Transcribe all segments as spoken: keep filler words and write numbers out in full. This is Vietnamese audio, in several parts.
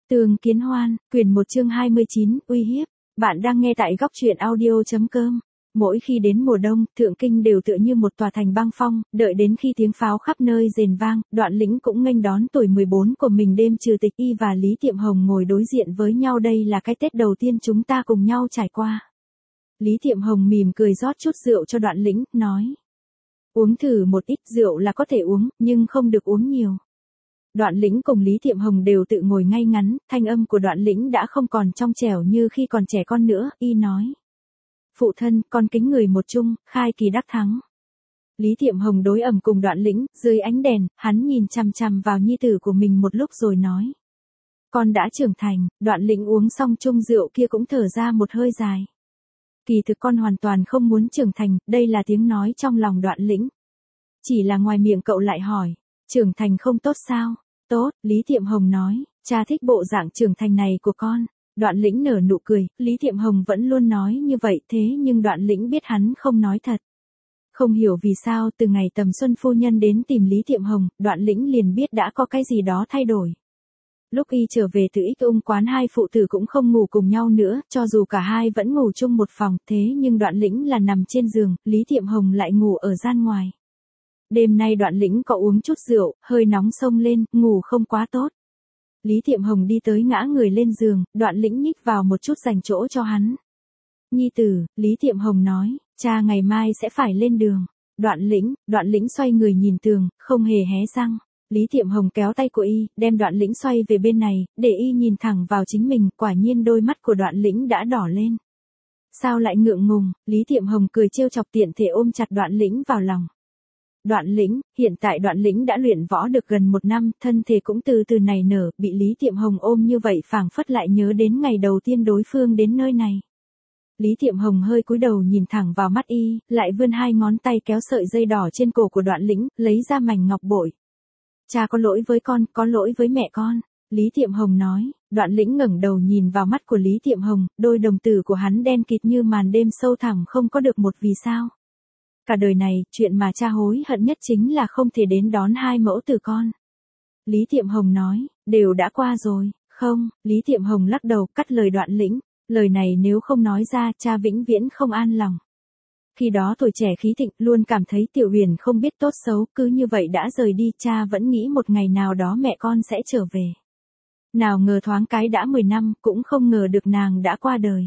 Tường Kiến Hoan, quyển một chương hai mươi chín, uy hiếp. Bạn đang nghe tại góc truyện audio.com. Mỗi khi đến mùa đông, Thượng Kinh đều tựa như một tòa thành băng phong, đợi đến khi tiếng pháo khắp nơi rền vang, Đoạn Lĩnh cũng nghênh đón tuổi mười bốn của mình. Đêm Trừ Tịch Y và Lý Tiệm Hồng ngồi đối diện với nhau, đây là cái Tết đầu tiên chúng ta cùng nhau trải qua. Lý Tiệm Hồng mỉm cười rót chút rượu cho Đoạn Lĩnh, nói. Uống thử một ít, rượu là có thể uống, nhưng không được uống nhiều. Đoạn Lĩnh cùng Lý Tiệm Hồng đều tự ngồi ngay ngắn, thanh âm của Đoạn Lĩnh đã không còn trong trẻo như khi còn trẻ con nữa, y nói. Phụ thân, con kính người một chung, khai kỳ đắc thắng. Lý Tiệm Hồng đối ẩm cùng Đoạn Lĩnh, dưới ánh đèn, hắn nhìn chằm chằm vào nhi tử của mình một lúc rồi nói. Con đã trưởng thành. Đoạn Lĩnh uống xong chung rượu kia cũng thở ra một hơi dài. Kỳ thực con hoàn toàn không muốn trưởng thành, đây là tiếng nói trong lòng Đoạn Lĩnh. Chỉ là ngoài miệng cậu lại hỏi. Trưởng thành không tốt sao? Tốt, Lý Tiệm Hồng nói, cha thích bộ dạng trưởng thành này của con. Đoạn Lĩnh nở nụ cười, Lý Tiệm Hồng vẫn luôn nói như vậy, thế nhưng Đoạn Lĩnh biết hắn không nói thật. Không hiểu vì sao từ ngày Tầm Xuân phu nhân đến tìm Lý Tiệm Hồng, Đoạn Lĩnh liền biết đã có cái gì đó thay đổi. Lúc y trở về từ Ích Ung quán, hai phụ tử cũng không ngủ cùng nhau nữa, cho dù cả hai vẫn ngủ chung một phòng, thế nhưng Đoạn Lĩnh là nằm trên giường, Lý Tiệm Hồng lại ngủ ở gian ngoài. Đêm nay Đoạn Lĩnh có uống chút rượu, hơi nóng xông lên, ngủ không quá tốt. Lý Tiệm Hồng đi tới ngã người lên giường, Đoạn Lĩnh nhích vào một chút dành chỗ cho hắn. Nhi tử, Lý Tiệm Hồng nói, cha ngày mai sẽ phải lên đường. Đoạn Lĩnh, Đoạn Lĩnh xoay người nhìn tường, không hề hé răng. Lý Tiệm Hồng kéo tay của y, đem Đoạn Lĩnh xoay về bên này, để y nhìn thẳng vào chính mình, quả nhiên đôi mắt của Đoạn Lĩnh đã đỏ lên. Sao lại ngượng ngùng? Lý Tiệm Hồng cười trêu chọc, tiện thể ôm chặt Đoạn Lĩnh vào lòng. Đoạn Lĩnh, hiện tại Đoạn Lĩnh đã luyện võ được gần một năm, thân thể cũng từ từ nảy nở, bị Lý Tiệm Hồng ôm như vậy phảng phất lại nhớ đến ngày đầu tiên đối phương đến nơi này. Lý Tiệm Hồng hơi cúi đầu nhìn thẳng vào mắt y, lại vươn hai ngón tay kéo sợi dây đỏ trên cổ của Đoạn Lĩnh, lấy ra mảnh ngọc bội. Cha có lỗi với con, có lỗi với mẹ con. Lý Tiệm Hồng nói. Đoạn Lĩnh ngẩng đầu nhìn vào mắt của Lý Tiệm Hồng, đôi đồng tử của hắn đen kịt như màn đêm sâu thẳm không có được một vì sao. Cả đời này, chuyện mà cha hối hận nhất chính là không thể đến đón hai mẫu tử con. Lý Tiệm Hồng nói, đều đã qua rồi. Không, Lý Tiệm Hồng lắc đầu, cắt lời Đoạn Lĩnh. Lời này nếu không nói ra, cha vĩnh viễn không an lòng. Khi đó tuổi trẻ khí thịnh, luôn cảm thấy Tiểu Huyền không biết tốt xấu, cứ như vậy đã rời đi, cha vẫn nghĩ một ngày nào đó mẹ con sẽ trở về. Nào ngờ thoáng cái đã mười năm, cũng không ngờ được nàng đã qua đời.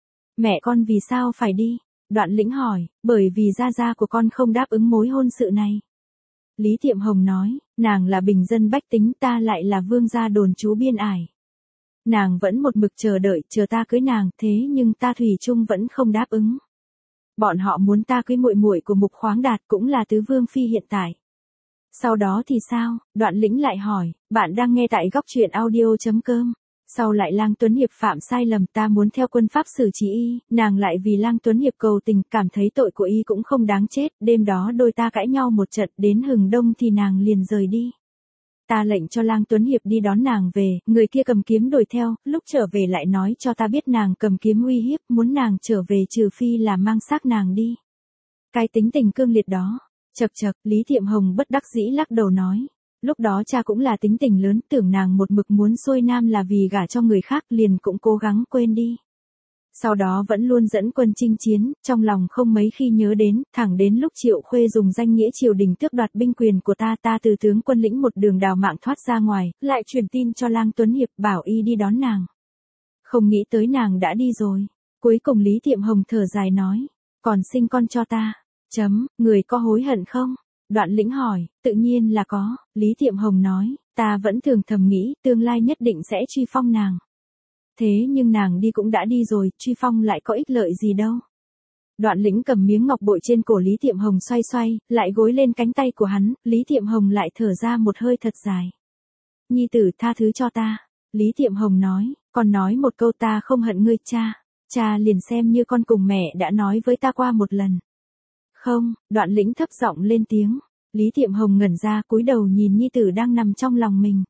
Mẹ con vì sao phải đi? Đoạn Lĩnh hỏi, bởi vì gia gia của con không đáp ứng mối hôn sự này. Lý Tiệm Hồng nói, nàng là bình dân bách tính, ta lại là vương gia đồn trú biên ải. Nàng vẫn một mực chờ đợi, chờ ta cưới nàng, thế nhưng ta thủy chung vẫn không đáp ứng. Bọn họ muốn ta cưới muội muội của Mục Khoáng Đạt, cũng là tứ vương phi hiện tại. Sau đó thì sao? Đoạn Lĩnh lại hỏi, bạn đang nghe tại góc truyện audio.com. Sau lại Lang Tuấn Hiệp phạm sai lầm, ta muốn theo quân pháp xử trí y, nàng lại vì Lang Tuấn Hiệp cầu tình, cảm thấy tội của y cũng không đáng chết, đêm đó đôi ta cãi nhau một trận, đến hừng đông thì nàng liền rời đi. Ta lệnh cho Lang Tuấn Hiệp đi đón nàng về, người kia cầm kiếm đuổi theo, lúc trở về lại nói cho ta biết nàng cầm kiếm uy hiếp, muốn nàng trở về trừ phi là mang xác nàng đi. Cái tính tình cương liệt đó. Chậc chậc, Lý Tiệm Hồng bất đắc dĩ lắc đầu nói. Lúc đó cha cũng là tính tình lớn, tưởng nàng một mực muốn xuôi nam là vì gả cho người khác, liền cũng cố gắng quên đi. Sau đó vẫn luôn dẫn quân chinh chiến, trong lòng không mấy khi nhớ đến, thẳng đến lúc Triệu Khuê dùng danh nghĩa triều đình tước đoạt binh quyền của ta, ta từ tướng quân lĩnh một đường đào mạng thoát ra ngoài, lại truyền tin cho Lang Tuấn Hiệp bảo y đi đón nàng. Không nghĩ tới nàng đã đi rồi. Cuối cùng Lý Tiệm Hồng thở dài nói, còn sinh con cho ta. Chấm, người có hối hận không? Đoạn Lĩnh hỏi, tự nhiên là có. Lý Tiệm Hồng nói, ta vẫn thường thầm nghĩ, tương lai nhất định sẽ truy phong nàng. Thế nhưng nàng đi cũng đã đi rồi, truy phong lại có ích lợi gì đâu. Đoạn Lĩnh cầm miếng ngọc bội trên cổ Lý Tiệm Hồng xoay xoay, lại gối lên cánh tay của hắn, Lý Tiệm Hồng lại thở ra một hơi thật dài. Nhi tử tha thứ cho ta. Lý Tiệm Hồng nói, còn nói một câu ta không hận ngươi cha. Cha liền xem như con cùng mẹ đã nói với ta qua một lần. Không, Đoạn Lĩnh thấp giọng lên tiếng. Lý Tiệm Hồng ngẩn ra, cúi đầu nhìn nhi tử đang nằm trong lòng mình.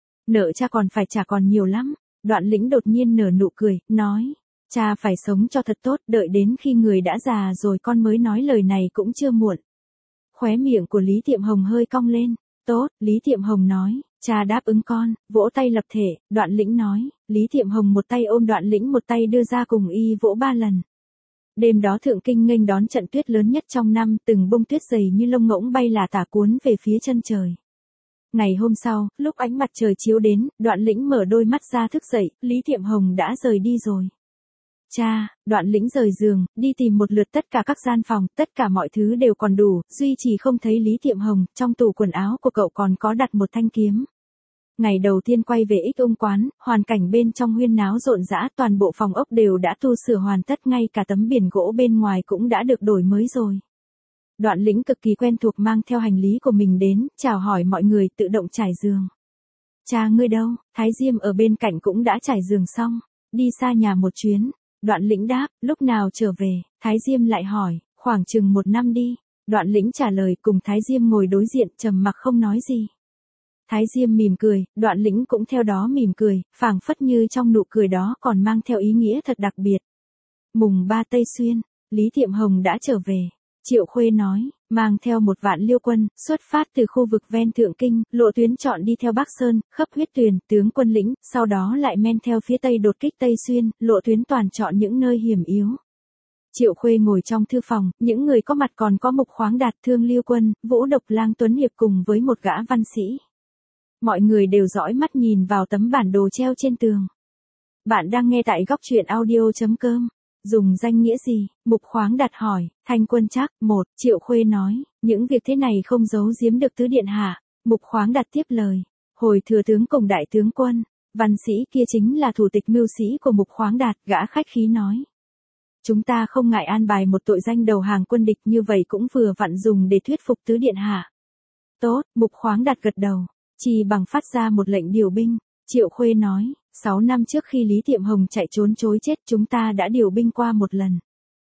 Nợ cha còn phải trả còn nhiều lắm. Đoạn Lĩnh đột nhiên nở nụ cười, nói. Cha phải sống cho thật tốt, đợi đến khi người đã già rồi con mới nói lời này cũng chưa muộn. Khóe miệng của Lý Tiệm Hồng hơi cong lên. Tốt, Lý Tiệm Hồng nói. Cha đáp ứng con, vỗ tay lập thể, Đoạn Lĩnh nói, Lý Thiệm Hồng một tay ôm Đoạn Lĩnh một tay đưa ra cùng y vỗ ba lần. Đêm đó Thượng Kinh nghênh đón trận tuyết lớn nhất trong năm, từng bông tuyết dày như lông ngỗng bay là tả cuốn về phía chân trời. Ngày hôm sau, lúc ánh mặt trời chiếu đến, Đoạn Lĩnh mở đôi mắt ra thức dậy, Lý Thiệm Hồng đã rời đi rồi. Cha, Đoạn Lĩnh rời giường, đi tìm một lượt tất cả các gian phòng, tất cả mọi thứ đều còn đủ, duy chỉ không thấy Lý Thiệm Hồng, trong tủ quần áo của cậu còn có đặt một thanh kiếm. Ngày đầu tiên quay về Ích Ung quán, hoàn cảnh bên trong huyên náo rộn rã, toàn bộ phòng ốc đều đã tu sửa hoàn tất, ngay cả tấm biển gỗ bên ngoài cũng đã được đổi mới rồi. Đoạn Lĩnh cực kỳ quen thuộc mang theo hành lý của mình đến, chào hỏi mọi người, tự động trải giường. Cha ngươi đâu? Thái Diêm ở bên cạnh cũng đã trải giường xong, đi xa nhà một chuyến. Đoạn Lĩnh đáp, lúc nào trở về? Thái Diêm lại hỏi, khoảng chừng một năm đi. Đoạn Lĩnh trả lời, cùng Thái Diêm ngồi đối diện, trầm mặc không nói gì. Thái Diêm mỉm cười, Đoạn Lĩnh cũng theo đó mỉm cười, phảng phất như trong nụ cười đó còn mang theo ý nghĩa thật đặc biệt. Mùng ba Tây Xuyên, Lý Thiệm Hồng đã trở về. Triệu Khuê nói, mang theo một vạn liêu quân, xuất phát từ khu vực ven Thượng Kinh, lộ tuyến chọn đi theo Bắc Sơn, Khấp Huyết Tuyền, Tướng Quân Lĩnh, sau đó lại men theo phía Tây đột kích Tây Xuyên, lộ tuyến toàn chọn những nơi hiểm yếu. Triệu Khuê ngồi trong thư phòng, những người có mặt còn có Mục Khoáng Đạt, Thương Liêu Quân, Vũ Độc Lang Tuấn Hiệp cùng với một gã văn sĩ. Mọi người đều dõi mắt nhìn vào tấm bản đồ treo trên tường. Bạn đang nghe tại góc truyện audio chấm com. Dùng danh nghĩa gì? Mục Khoáng Đạt hỏi. Thanh Quân Trác. Một. Triệu Khuê nói, những việc thế này không giấu giếm được tứ điện hạ. Mục Khoáng Đạt tiếp lời. Hồi thừa tướng cùng đại tướng quân, văn sĩ kia chính là thủ tịch mưu sĩ của Mục Khoáng Đạt, gã khách khí nói. Chúng ta không ngại an bài một tội danh đầu hàng quân địch, như vậy cũng vừa vặn dùng để thuyết phục tứ điện hạ. Tốt. Mục Khoáng Đạt gật đầu. Chỉ bằng phát ra một lệnh điều binh. Triệu Khuê nói, sáu năm trước khi Lý Thiệm Hồng chạy trốn chối chết, chúng ta đã điều binh qua một lần.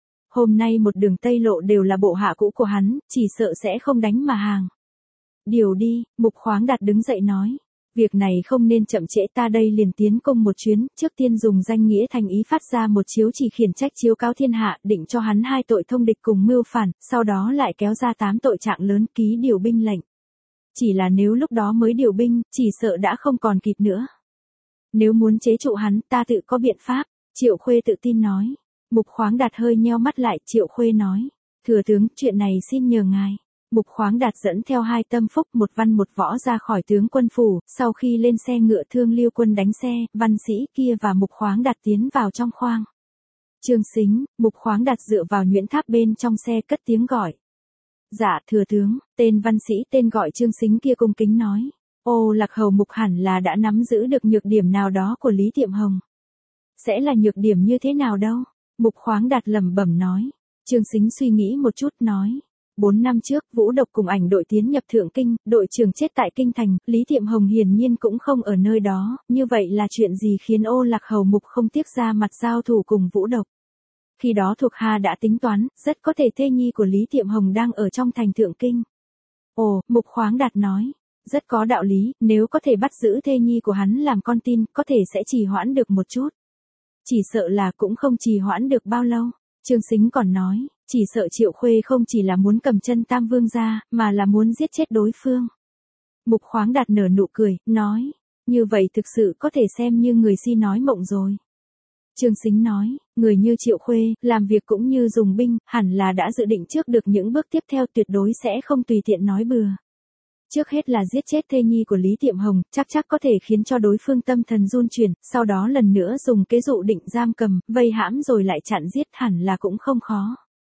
Hôm nay một đường Tây Lộ đều là bộ hạ cũ của hắn, chỉ sợ sẽ không đánh mà hàng. Điều đi. Mục Khoáng Đạt đứng dậy nói. Việc này không nên chậm trễ, ta đây liền tiến công một chuyến, trước tiên dùng danh nghĩa thành ý phát ra một chiếu chỉ khiển trách chiếu cáo thiên hạ, định cho hắn hai tội thông địch cùng mưu phản, sau đó lại kéo ra tám tội trạng lớn, ký điều binh lệnh. Chỉ là nếu lúc đó mới điều binh, chỉ sợ đã không còn kịp nữa. Nếu muốn chế trụ hắn, ta tự có biện pháp. Triệu Khuê tự tin nói. Mục Khoáng Đạt hơi nheo mắt lại, Triệu Khuê nói. Thừa tướng, chuyện này xin nhờ ngài. Mục Khoáng Đạt dẫn theo hai tâm phúc, một văn một võ ra khỏi tướng quân phủ, sau khi lên xe ngựa Thương Liêu Quân đánh xe, văn sĩ kia và Mục Khoáng Đạt tiến vào trong khoang. Trương Sính. Mục Khoáng Đạt dựa vào nhuyễn tháp bên trong xe cất tiếng gọi. Dạ, thừa tướng. Tên văn sĩ tên gọi Trương Sính kia cung kính nói. Ô Lạc Hầu Mục hẳn là đã nắm giữ được nhược điểm nào đó của Lý Thiệm Hồng. Sẽ là nhược điểm như thế nào đâu? Mục Khoáng Đạt lẩm bẩm nói. Trương Sính suy nghĩ một chút nói. Bốn năm trước, Vũ Độc cùng ảnh đội tiến nhập Thượng Kinh, đội trưởng chết tại Kinh Thành, Lý Thiệm Hồng hiển nhiên cũng không ở nơi đó, như vậy là chuyện gì khiến Ô Lạc Hầu Mục không tiếc ra mặt giao thủ cùng Vũ Độc? Khi đó thuộc hạ đã tính toán, rất có thể thê nhi của Lý Thiệm Hồng đang ở trong thành Thượng Kinh. Ồ, Mục Khoáng Đạt nói. Rất có đạo lý, nếu có thể bắt giữ thê nhi của hắn làm con tin, có thể sẽ trì hoãn được một chút. Chỉ sợ là cũng không trì hoãn được bao lâu. Trương Sính còn nói, chỉ sợ Triệu Khuê không chỉ là muốn cầm chân Tam Vương ra, mà là muốn giết chết đối phương. Mục Khoáng Đạt nở nụ cười, nói, như vậy thực sự có thể xem như người si nói mộng rồi. Trương Sính nói, người như Triệu Khuê, làm việc cũng như dùng binh, hẳn là đã dự định trước được những bước tiếp theo, tuyệt đối sẽ không tùy tiện nói bừa. Trước hết là giết chết thê nhi của Lý Thiệm Hồng, chắc chắc có thể khiến cho đối phương tâm thần run chuyển, sau đó lần nữa dùng kế dụ định giam cầm, vây hãm rồi lại chặn giết, hẳn là cũng không khó.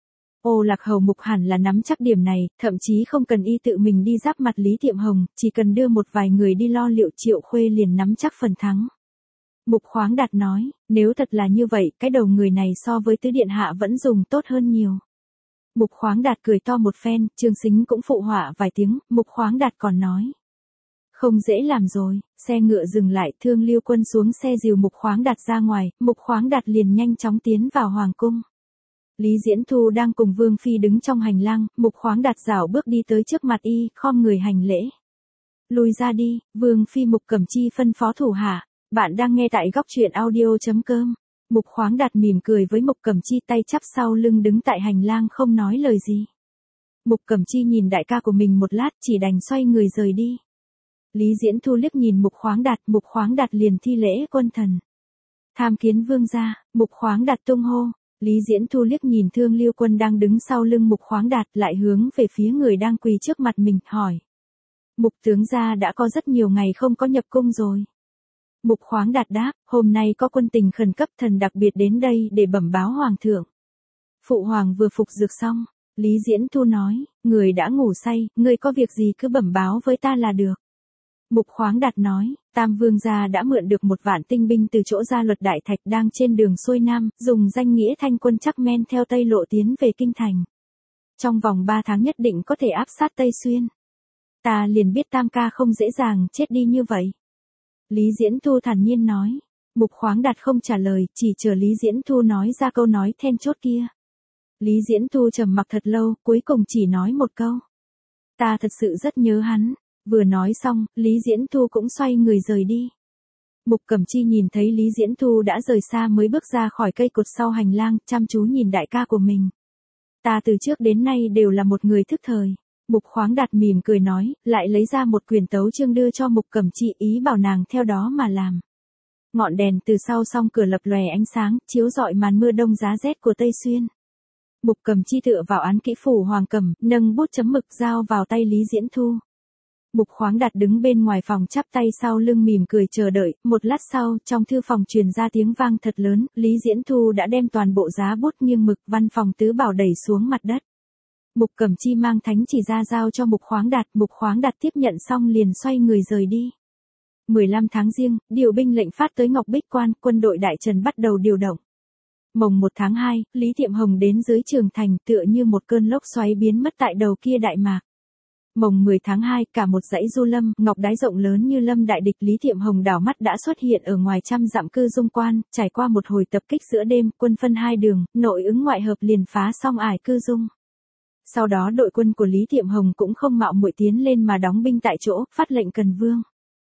Ô Lạc Hầu Mục hẳn là nắm chắc điểm này, thậm chí không cần y tự mình đi giáp mặt Lý Thiệm Hồng, chỉ cần đưa một vài người đi lo liệu, Triệu Khuê liền nắm chắc phần thắng. Mục Khoáng Đạt nói, nếu thật là như vậy, cái đầu người này so với tứ điện hạ vẫn dùng tốt hơn nhiều. Mục Khoáng Đạt cười to một phen, Trương Sính cũng phụ họa vài tiếng, Mục Khoáng Đạt còn nói. Không dễ làm rồi, xe ngựa dừng lại, Thương Liêu Quân xuống xe dìu Mục Khoáng Đạt ra ngoài, Mục Khoáng Đạt liền nhanh chóng tiến vào hoàng cung. Lý Diễn Thu đang cùng Vương Phi đứng trong hành lang, Mục Khoáng Đạt rảo bước đi tới trước mặt y, khom người hành lễ. Lùi ra đi, Vương Phi. Mục Cẩm Chi phân phó thủ hạ. Bạn đang nghe tại góc truyện audio chấm com. Mục Khoáng Đạt mỉm cười với Mục Cẩm Chi, tay chắp sau lưng đứng tại hành lang không nói lời gì. Mục Cẩm Chi nhìn đại ca của mình một lát, chỉ đành xoay người rời đi. Lý Diễn Thu liếc nhìn Mục Khoáng Đạt, Mục Khoáng Đạt liền thi lễ quân thần. Tham kiến vương gia, Mục Khoáng Đạt tung hô. Lý Diễn Thu liếc nhìn Thương Lưu Quân đang đứng sau lưng Mục Khoáng Đạt, lại hướng về phía người đang quỳ trước mặt mình, hỏi. Mục tướng gia đã có rất nhiều ngày không có nhập cung rồi. Mục Khoáng Đạt đáp, hôm nay có quân tình khẩn cấp, thần đặc biệt đến đây để bẩm báo hoàng thượng. Phụ hoàng vừa phục dược xong. Lý Diễn Thu nói, người đã ngủ say, người có việc gì cứ bẩm báo với ta là được. Mục Khoáng Đạt nói, Tam Vương gia đã mượn được một vạn tinh binh từ chỗ Gia Luật Đại Thạch đang trên đường xuôi nam, dùng danh nghĩa thanh quân chắc men theo Tây Lộ tiến về Kinh Thành. Trong vòng ba tháng nhất định có thể áp sát Tây Xuyên. Ta liền biết Tam ca không dễ dàng chết đi như vậy. Lý Diễn Thu thản nhiên nói. Mục Khoáng Đạt không trả lời, chỉ chờ Lý Diễn Thu nói ra câu nói then chốt kia. Lý Diễn Thu trầm mặc thật lâu, cuối cùng chỉ nói một câu. Ta thật sự rất nhớ hắn. Vừa nói xong, Lý Diễn Thu cũng xoay người rời đi. Mục Cẩm Chi nhìn thấy Lý Diễn Thu đã rời xa mới bước ra khỏi cây cột sau hành lang, chăm chú nhìn đại ca của mình. Ta từ trước đến nay đều là một người thức thời. Mục Khoáng Đạt mỉm cười nói, lại lấy ra một quyển tấu chương đưa cho Mục Cẩm Chi, ý bảo nàng theo đó mà làm. Ngọn đèn từ sau song cửa lập lòe ánh sáng, chiếu rọi màn mưa đông giá rét của Tây Xuyên. Mục Cẩm Chi tựa vào án kỹ phủ hoàng cầm, nâng bút chấm mực giao vào tay Lý Diễn Thu. Mục Khoáng Đạt đứng bên ngoài phòng chắp tay sau lưng mỉm cười chờ đợi, một lát sau, trong thư phòng truyền ra tiếng vang thật lớn, Lý Diễn Thu đã đem toàn bộ giá bút nghiêng mực văn phòng tứ bảo đẩy xuống mặt đất. Mục Cẩm Chi mang thánh chỉ ra giao cho Mục Khoáng Đạt, Mục Khoáng Đạt tiếp nhận xong liền xoay người rời đi. mười lăm tháng Giêng, điều binh lệnh phát tới Ngọc Bích Quan, quân đội Đại Trần bắt đầu điều động. Mồng một tháng hai, Lý Tiệm Hồng đến dưới Trường Thành tựa như một cơn lốc xoáy biến mất tại đầu kia đại mạc. Mồng mười tháng hai, cả một dãy du lâm, ngọc đái rộng lớn như lâm đại địch, Lý Tiệm Hồng đảo mắt đã xuất hiện ở ngoài trăm dặm Cư Dung Quan, trải qua một hồi tập kích giữa đêm, quân phân hai đường, nội ứng ngoại hợp liền phá xong ải Cư Dung. Sau đó đội quân của Lý Tiệm Hồng cũng không mạo muội tiến lên mà đóng binh tại chỗ, phát lệnh cần vương.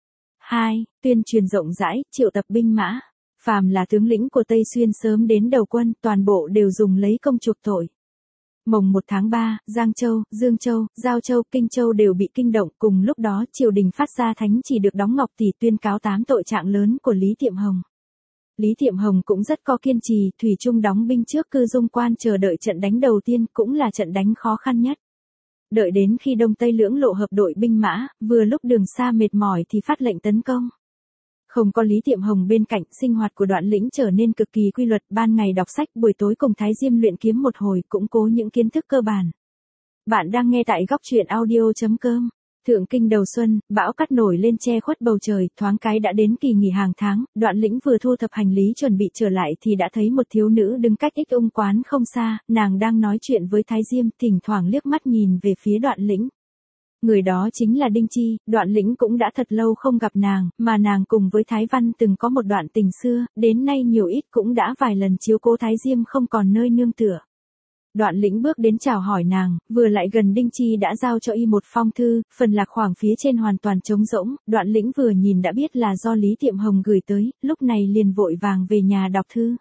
hai. Tuyên truyền rộng rãi, triệu tập binh mã. Phàm là tướng lĩnh của Tây Xuyên sớm đến đầu quân, toàn bộ đều dùng lấy công chuộc tội. Mồng một tháng ba, Giang Châu, Dương Châu, Giao Châu, Kinh Châu đều bị kinh động, cùng lúc đó triều đình phát ra thánh chỉ được đóng ngọc tỷ tuyên cáo tám tội trạng lớn của Lý Tiệm Hồng. Lý Tiệm Hồng cũng rất có kiên trì, thủy chung đóng binh trước Cư Dung Quan chờ đợi trận đánh đầu tiên, cũng là trận đánh khó khăn nhất. Đợi đến khi Đông Tây lưỡng lộ hợp đội binh mã, vừa lúc đường xa mệt mỏi thì phát lệnh tấn công. Không có Lý Tiệm Hồng bên cạnh, sinh hoạt của Đoạn Lĩnh trở nên cực kỳ quy luật, ban ngày đọc sách, buổi tối cùng Thái Diêm luyện kiếm một hồi, củng cố những kiến thức cơ bản. Bạn đang nghe tại góc truyện audio chấm com. Thượng Kinh đầu xuân, bão cát nổi lên che khuất bầu trời, thoáng cái đã đến kỳ nghỉ hàng tháng, Đoạn Lĩnh vừa thu thập hành lý chuẩn bị trở lại thì đã thấy một thiếu nữ đứng cách Ích Ung quán không xa, nàng đang nói chuyện với Thái Diêm, thỉnh thoảng liếc mắt nhìn về phía Đoạn Lĩnh. Người đó chính là Đinh Chi, Đoạn Lĩnh cũng đã thật lâu không gặp nàng, mà nàng cùng với Thái Văn từng có một đoạn tình xưa, đến nay nhiều ít cũng đã vài lần chiếu cố Thái Diêm không còn nơi nương tựa. Đoạn Lĩnh bước đến chào hỏi nàng, vừa lại gần Đinh Chi đã giao cho y một phong thư, phần lạc khoảng phía trên hoàn toàn trống rỗng, Đoạn Lĩnh vừa nhìn đã biết là do Lý Tiệm Hồng gửi tới, lúc này liền vội vàng về nhà đọc thư.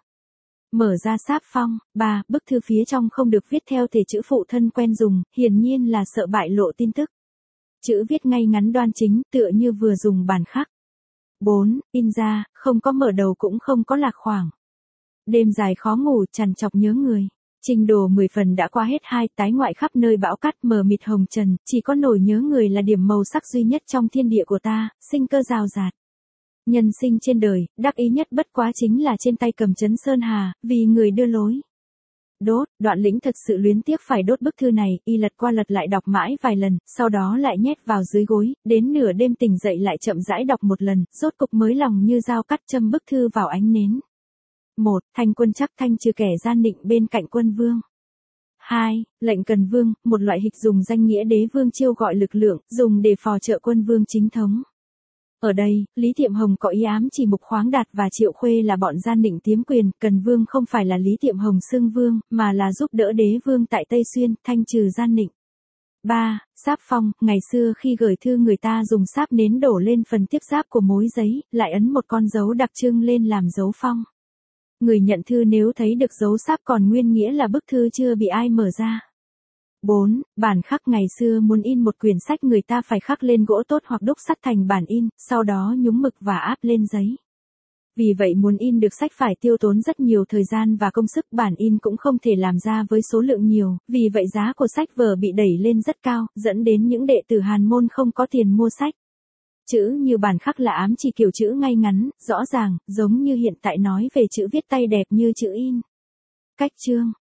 Mở ra sáp phong, ba, bức thư phía trong không được viết theo thể chữ phụ thân quen dùng, hiển nhiên là sợ bại lộ tin tức. Chữ viết ngay ngắn đoan chính, tựa như vừa dùng bàn khắc. bốn. In ra, không có mở đầu cũng không có lạc khoảng. Đêm dài khó ngủ, trằn trọc nhớ người. Trình đồ mười phần đã qua hết hai, tái ngoại khắp nơi bão cát mờ mịt hồng trần, chỉ có nổi nhớ người là điểm màu sắc duy nhất trong thiên địa của ta, sinh cơ rào rạt. Nhân sinh trên đời, đắc ý nhất bất quá chính là trên tay cầm chấn sơn hà, vì người đưa lối. Đốt, Đoạn Lĩnh thật sự luyến tiếc phải đốt bức thư này, y lật qua lật lại đọc mãi vài lần, sau đó lại nhét vào dưới gối, đến nửa đêm tỉnh dậy lại chậm rãi đọc một lần, rốt cục mới lòng như dao cắt châm bức thư vào ánh nến. một. Thanh quân chắc thanh trừ kẻ gian nịnh bên cạnh quân vương. hai. Lệnh cần vương, một loại hịch dùng danh nghĩa đế vương chiêu gọi lực lượng, dùng để phò trợ quân vương chính thống. Ở đây, Lý Tiệm Hồng có ý ám chỉ Mục Khoáng Đạt và Triệu Khuê là bọn gian nịnh tiếm quyền, cần vương không phải là Lý Tiệm Hồng xưng vương, mà là giúp đỡ đế vương tại Tây Xuyên, thanh trừ gian nịnh. ba. Sáp phong, ngày xưa khi gửi thư người ta dùng sáp nến đổ lên phần tiếp giáp của mối giấy, lại ấn một con dấu đặc trưng lên làm dấu phong. Người nhận thư nếu thấy được dấu sáp còn nguyên nghĩa là bức thư chưa bị ai mở ra. bốn. Bản khắc. Ngày xưa muốn in một quyển sách người ta phải khắc lên gỗ tốt hoặc đúc sắt thành bản in, sau đó nhúng mực và áp lên giấy. Vì vậy muốn in được sách phải tiêu tốn rất nhiều thời gian và công sức, bản in cũng không thể làm ra với số lượng nhiều, vì vậy giá của sách vở bị đẩy lên rất cao, dẫn đến những đệ tử Hàn môn không có tiền mua sách. Chữ như bản khắc là ám chỉ kiểu chữ ngay ngắn, rõ ràng, giống như hiện tại nói về chữ viết tay đẹp như chữ in. Cách chương